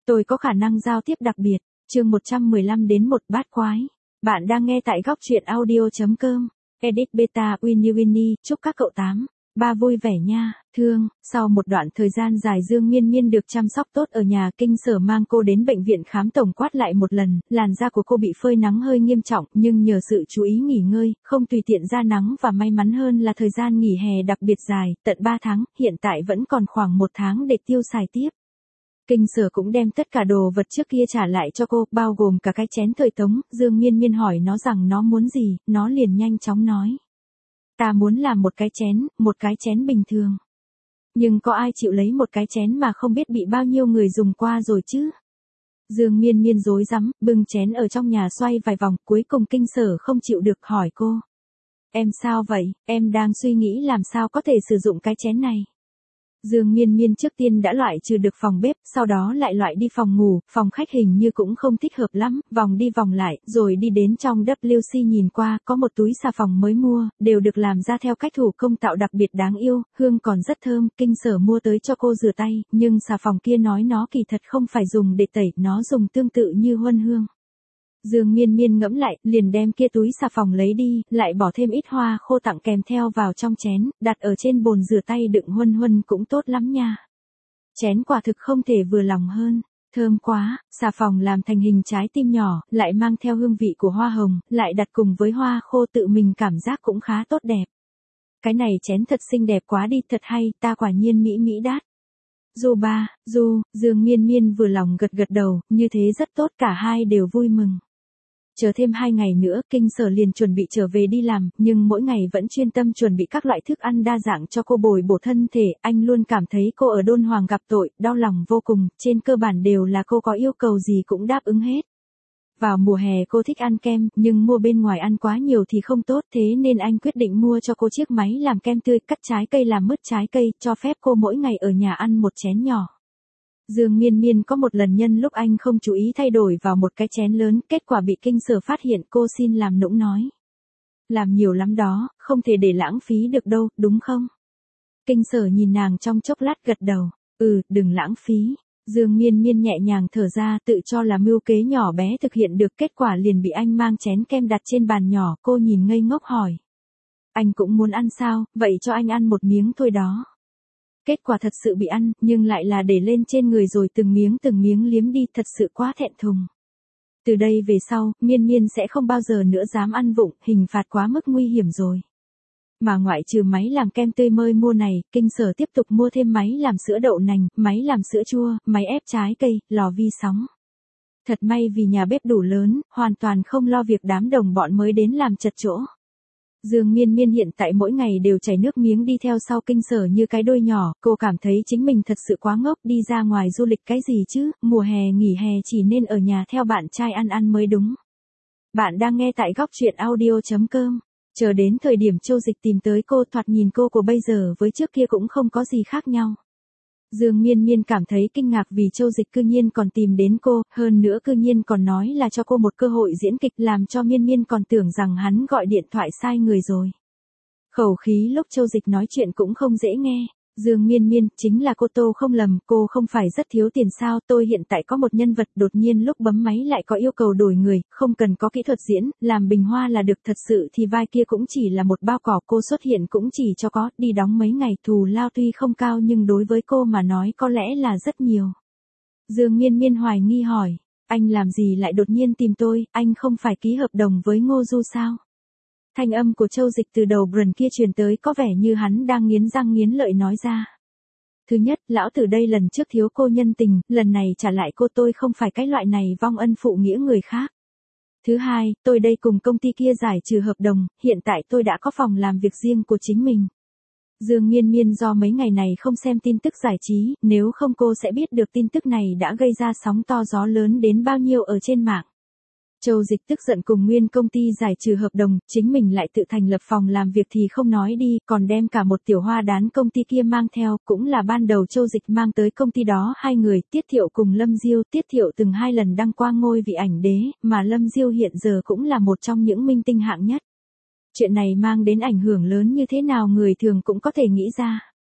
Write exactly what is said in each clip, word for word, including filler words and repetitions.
Tôi có khả năng giao tiếp đặc biệt. Chương một trăm mười lăm đến một bát quái. Bạn đang nghe tại góc truyện audio chấm com. Edit beta Winnie Winnie, chúc các cậu tám, ba vui vẻ nha. Thương, sau một đoạn thời gian dài Dương Miên Miên được chăm sóc tốt ở nhà, Kinh Sở mang cô đến bệnh viện khám tổng quát lại một lần, làn da của cô bị phơi nắng hơi nghiêm trọng, nhưng nhờ sự chú ý nghỉ ngơi, không tùy tiện ra nắng và may mắn hơn là thời gian nghỉ hè đặc biệt dài, tận ba tháng, hiện tại vẫn còn khoảng một tháng để tiêu xài tiếp. Kinh Sở cũng đem tất cả đồ vật trước kia trả lại cho cô, bao gồm cả cái chén thời Tống. Dương Miên Miên hỏi nó rằng nó muốn gì, nó liền nhanh chóng nói. Ta muốn làm một cái chén, một cái chén bình thường. Nhưng có ai chịu lấy một cái chén mà không biết bị bao nhiêu người dùng qua rồi chứ? Dương Miên Miên rối rắm, bưng chén ở trong nhà xoay vài vòng, cuối cùng Kinh Sở không chịu được hỏi cô. Em sao vậy, em đang suy nghĩ làm sao có thể sử dụng cái chén này. Dương Miên Miên trước tiên đã loại trừ được phòng bếp, sau đó lại loại đi phòng ngủ, phòng khách hình như cũng không thích hợp lắm, vòng đi vòng lại, rồi đi đến trong W C nhìn qua, có một túi xà phòng mới mua, đều được làm ra theo cách thủ công tạo đặc biệt đáng yêu, hương còn rất thơm. Kinh Sở mua tới cho cô rửa tay, nhưng xà phòng kia nói nó kỳ thật không phải dùng để tẩy, nó dùng tương tự như huân hương. Dương Miên Miên ngẫm lại, liền đem kia túi xà phòng lấy đi, lại bỏ thêm ít hoa khô tặng kèm theo vào trong chén, đặt ở trên bồn rửa tay đựng huân huân cũng tốt lắm nha. Chén quả thực không thể vừa lòng hơn, thơm quá, xà phòng làm thành hình trái tim nhỏ, lại mang theo hương vị của hoa hồng, lại đặt cùng với hoa khô tự mình cảm giác cũng khá tốt đẹp. Cái này chén thật xinh đẹp quá đi, thật hay, ta quả nhiên mỹ mỹ đát. Du ba, Du, Dương Miên Miên vừa lòng gật gật đầu, như thế rất tốt, cả hai đều vui mừng. Chờ thêm hai ngày nữa, Kinh Sở liền chuẩn bị trở về đi làm, nhưng mỗi ngày vẫn chuyên tâm chuẩn bị các loại thức ăn đa dạng cho cô bồi bổ thân thể. Anh luôn cảm thấy cô ở Đôn Hoàng gặp tội, đau lòng vô cùng, trên cơ bản đều là cô có yêu cầu gì cũng đáp ứng hết. Vào mùa hè cô thích ăn kem, nhưng mua bên ngoài ăn quá nhiều thì không tốt, thế nên anh quyết định mua cho cô chiếc máy làm kem tươi, cắt trái cây làm mứt trái cây, cho phép cô mỗi ngày ở nhà ăn một chén nhỏ. Dương Miên Miên có một lần nhân lúc anh không chú ý thay đổi vào một cái chén lớn, kết quả bị Kinh Sở phát hiện, cô xin làm nũng nói. Làm nhiều lắm đó, không thể để lãng phí được đâu, đúng không? Kinh Sở nhìn nàng trong chốc lát gật đầu, ừ, đừng lãng phí. Dương Miên Miên nhẹ nhàng thở ra, tự cho là mưu kế nhỏ bé thực hiện được, kết quả liền bị anh mang chén kem đặt trên bàn nhỏ, cô nhìn ngây ngốc hỏi. Anh cũng muốn ăn sao, vậy cho anh ăn một miếng thôi đó. Kết quả thật sự bị ăn, nhưng lại là để lên trên người rồi từng miếng từng miếng liếm đi, thật sự quá thẹn thùng. Từ đây về sau, Miên Miên sẽ không bao giờ nữa dám ăn vụng, hình phạt quá mức nguy hiểm rồi. Mà ngoại trừ máy làm kem tươi mới mua này, Kinh Sở tiếp tục mua thêm máy làm sữa đậu nành, máy làm sữa chua, máy ép trái cây, lò vi sóng. Thật may vì nhà bếp đủ lớn, hoàn toàn không lo việc đám đồng bọn mới đến làm chật chỗ. Dương Miên Miên hiện tại mỗi ngày đều chảy nước miếng đi theo sau Kinh Sở như cái đuôi nhỏ, cô cảm thấy chính mình thật sự quá ngốc, đi ra ngoài du lịch cái gì chứ, mùa hè nghỉ hè chỉ nên ở nhà theo bạn trai ăn ăn mới đúng. Bạn đang nghe tại góc truyện audio chấm com. Chờ đến thời điểm Châu Dịch tìm tới cô, thoạt nhìn cô của bây giờ với trước kia cũng không có gì khác nhau. Dương Miên Miên cảm thấy kinh ngạc vì Châu Dịch cư nhiên còn tìm đến cô, hơn nữa cư nhiên còn nói là cho cô một cơ hội diễn kịch, làm cho Miên Miên còn tưởng rằng hắn gọi điện thoại sai người rồi. Khẩu khí lúc Châu Dịch nói chuyện cũng không dễ nghe. Dương Miên Miên, chính là cô Tô không lầm, cô không phải rất thiếu tiền sao, tôi hiện tại có một nhân vật đột nhiên lúc bấm máy lại có yêu cầu đổi người, không cần có kỹ thuật diễn, làm bình hoa là được, thật sự thì vai kia cũng chỉ là một bao cỏ, cô xuất hiện cũng chỉ cho có, đi đóng mấy ngày, thù lao tuy không cao nhưng đối với cô mà nói có lẽ là rất nhiều. Dương Miên Miên hoài nghi hỏi, anh làm gì lại đột nhiên tìm tôi, anh không phải ký hợp đồng với Ngô Du sao? Thanh âm của Châu Dịch từ đầu brand kia truyền tới, có vẻ như hắn đang nghiến răng nghiến lợi nói ra. Thứ nhất, lão tử đây lần trước thiếu cô nhân tình, lần này trả lại cô, tôi không phải cái loại này vong ân phụ nghĩa người khác. Thứ hai, tôi đây cùng công ty kia giải trừ hợp đồng, hiện tại tôi đã có phòng làm việc riêng của chính mình. Dương Miên Miên do mấy ngày này không xem tin tức giải trí, nếu không cô sẽ biết được tin tức này đã gây ra sóng to gió lớn đến bao nhiêu ở trên mạng. Châu Dịch tức giận cùng nguyên công ty giải trừ hợp đồng, chính mình lại tự thành lập phòng làm việc thì không nói đi, còn đem cả một tiểu hoa đán công ty kia mang theo, cũng là ban đầu Châu Dịch mang tới công ty đó hai người, Tiết Thiệu cùng Lâm Diêu. Tiết Thiệu từng hai lần đăng quang ngôi vị ảnh đế, mà Lâm Diêu hiện giờ cũng là một trong những minh tinh hạng nhất. Chuyện này mang đến ảnh hưởng lớn như thế nào người thường cũng có thể nghĩ ra.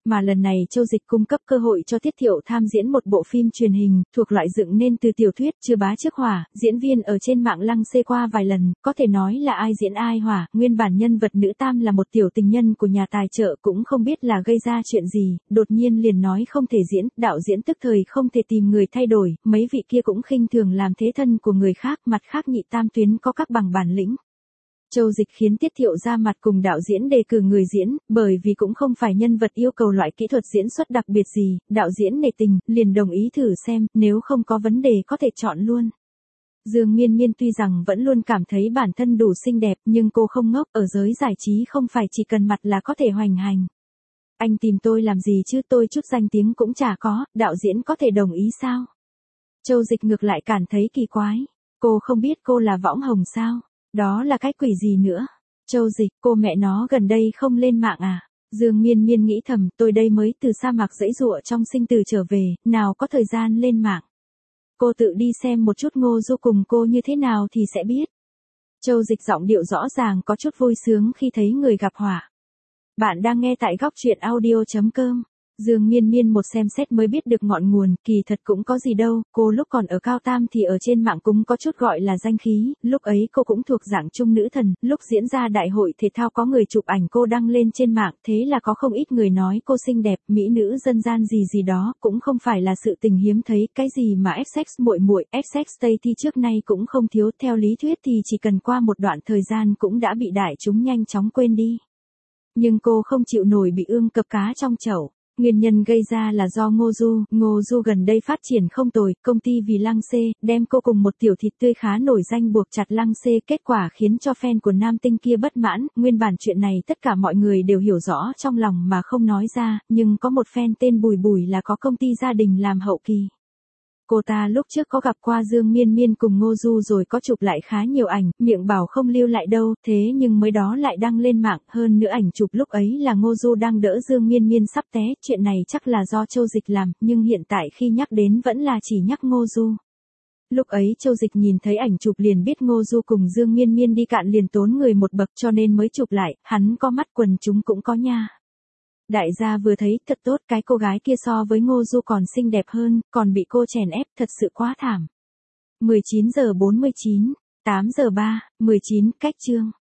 Mà lần này Châu Dịch cung cấp cơ hội cho Tiết Thiệu tham diễn một bộ phim truyền hình, thuộc loại dựng nên từ tiểu thuyết Chưa Bá Trước Hỏa, diễn viên ở trên mạng lăng xê qua vài lần, có thể nói là ai diễn ai hỏa, nguyên bản nhân vật nữ tam là một tiểu tình nhân của nhà tài trợ cũng không biết là gây ra chuyện gì, đột nhiên liền nói không thể diễn, đạo diễn tức thời không thể tìm người thay đổi, mấy vị kia cũng khinh thường làm thế thân của người khác, mặt khác nhị tam tuyến có các bằng bản lĩnh. Châu Dịch khiến Tiết Thiệu ra mặt cùng đạo diễn đề cử người diễn, bởi vì cũng không phải nhân vật yêu cầu loại kỹ thuật diễn xuất đặc biệt gì, đạo diễn nể tình, liền đồng ý thử xem, nếu không có vấn đề có thể chọn luôn. Dương Miên Miên tuy rằng vẫn luôn cảm thấy bản thân đủ xinh đẹp nhưng cô không ngốc, ở giới giải trí không phải chỉ cần mặt là có thể hoành hành. Anh tìm tôi làm gì chứ, tôi chút danh tiếng cũng chả có, đạo diễn có thể đồng ý sao? Châu Dịch ngược lại cảm thấy kỳ quái, cô không biết cô là võng hồng sao? Đó là cái quỷ gì nữa? Châu Dịch, cô mẹ nó gần đây không lên mạng à? Dương Miên Miên nghĩ thầm, tôi đây mới từ sa mạc giãy giụa trong sinh tử trở về, nào có thời gian lên mạng. Cô tự đi xem một chút Ngô Du cùng cô như thế nào thì sẽ biết. Châu Dịch giọng điệu rõ ràng có chút vui sướng khi thấy người gặp họa. Bạn đang nghe tại góc truyện audio chấm com. Dương Miên Miên một xem xét mới biết được ngọn nguồn, kỳ thật cũng có gì đâu, cô lúc còn ở cao tam thì ở trên mạng cũng có chút gọi là danh khí, lúc ấy cô cũng thuộc dạng trung nữ thần, lúc diễn ra đại hội thể thao có người chụp ảnh cô đăng lên trên mạng, thế là có không ít người nói cô xinh đẹp, mỹ nữ dân gian gì gì đó, cũng không phải là sự tình hiếm thấy, cái gì mà Essex muội muội, Essex Stacy trước nay cũng không thiếu, theo lý thuyết thì chỉ cần qua một đoạn thời gian cũng đã bị đại chúng nhanh chóng quên đi. Nhưng cô không chịu nổi bị ương cập cá trong chậu. Nguyên nhân gây ra là do Ngô Du, Ngô Du gần đây phát triển không tồi, công ty vì Lăng Xê, đem cô cùng một tiểu thịt tươi khá nổi danh buộc chặt Lăng Xê, kết quả khiến cho fan của nam tinh kia bất mãn, nguyên bản chuyện này tất cả mọi người đều hiểu rõ trong lòng mà không nói ra, nhưng có một fan tên Bùi Bùi là có công ty gia đình làm hậu kỳ. Cô ta lúc trước có gặp qua Dương Miên Miên cùng Ngô Du rồi có chụp lại khá nhiều ảnh, miệng bảo không lưu lại đâu, thế nhưng mới đó lại đăng lên mạng, hơn nữa ảnh chụp lúc ấy là Ngô Du đang đỡ Dương Miên Miên sắp té, chuyện này chắc là do Châu Dịch làm, nhưng hiện tại khi nhắc đến vẫn là chỉ nhắc Ngô Du. Lúc ấy Châu Dịch nhìn thấy ảnh chụp liền biết Ngô Du cùng Dương Miên Miên đi cạn liền tốn người một bậc cho nên mới chụp lại, hắn có mắt quần chúng cũng có nha. Đại gia vừa thấy, thật tốt, cái cô gái kia so với Ngô Du còn xinh đẹp hơn, còn bị cô chèn ép, thật sự quá thảm. mười chín giờ bốn mươi chín, tám giờ ba, mười chín, cách chương.